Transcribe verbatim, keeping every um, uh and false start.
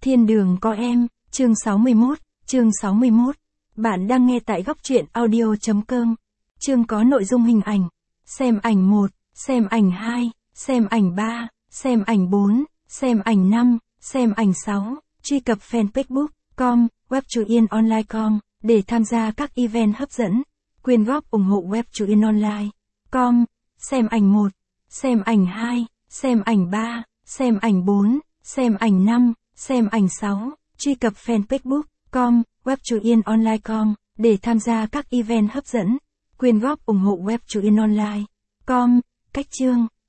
Thiên đường có em, chương sáu mươi mốt, chương sáu mươi mốt. Bạn đang nghe tại góc truyện audio chấm com. Chương có nội dung hình ảnh. Xem ảnh một, xem ảnh hai, xem ảnh ba, xem ảnh bốn, xem ảnh năm, xem ảnh sáu. Truy cập fanpage book chấm com, web truyện online chấm com để tham gia các event hấp dẫn. Quyên góp ủng hộ web truyện online chấm com. Xem ảnh một, xem ảnh hai, xem ảnh ba, xem ảnh bốn, xem ảnh năm, xem ảnh sáu. Truy cập fanpage book chấm com, web truyện online chấm com để tham gia các event hấp dẫn. Quyên góp ủng hộ web truyện online chấm com. Cách chương.